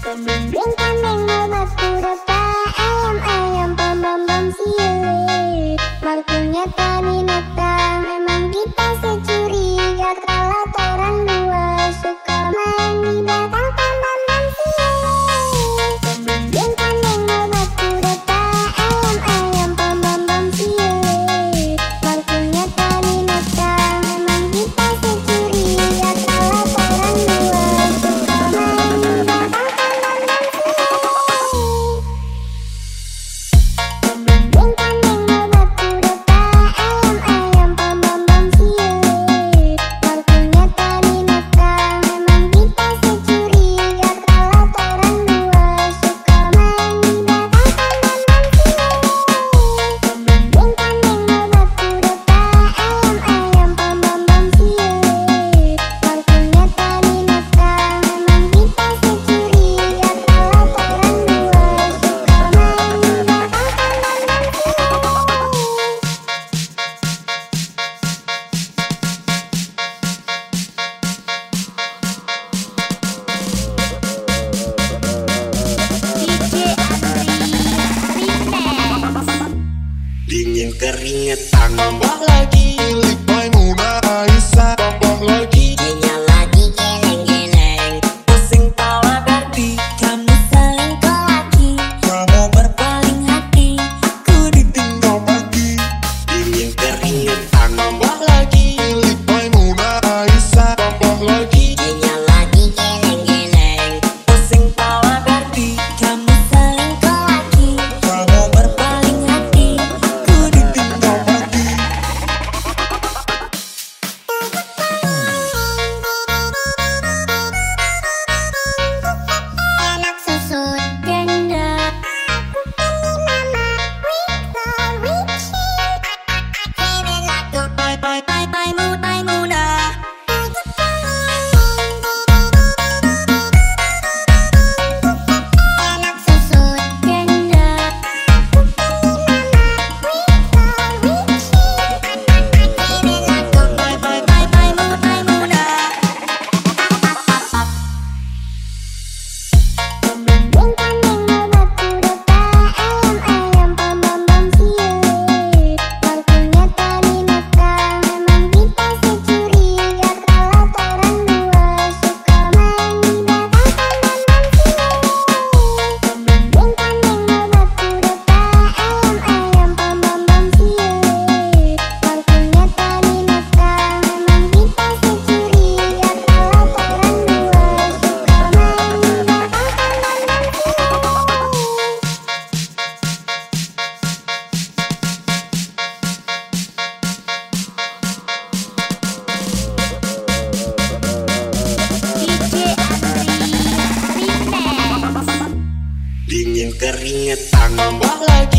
Kambing obat kurapa, ayam bom bom bom siu. Waktunya kami datang, memang kita securiga. Kalau orang dua suka main di belakang bom bom bom siu. Kambing obat kurapa, ayam bom bom bom siu. Waktunya kami datang, memang kita securiga. Kalau orang dua suka main di belakang. Dingin keringetan, tambah lagi milik Maimunah Aisyah, tambah lagi Kayaknya lagi geleng-geleng, pusing tawa berarti kamu selingkuh lagi, kamu berpaling hati, aku ditinggal pergi. Dingin keringetan, tambah lagi milik Maimunah Aisyah, tambah lagi kayaknya lagi geleng-geleng, pusing tawa berarti kamu selingkuh lagi, kamu berpaling hati. ditinggal pergi. Enak susu janda. Maimunah. Enak susu janda. Maimunah. Kambing obat kurapa, ayam bom bom bom siu. Waktunya kami datang, memang kita securiga. Kalau orang dua suka main di belakang bom bom bom siu. Kambing obat kurapa, ayam bom bom bom siu. Waktunya kami datang, memang kita securiga. Kalau orang dua suka main di belakang bom bom siu. Dingin keringetan, tambah lagi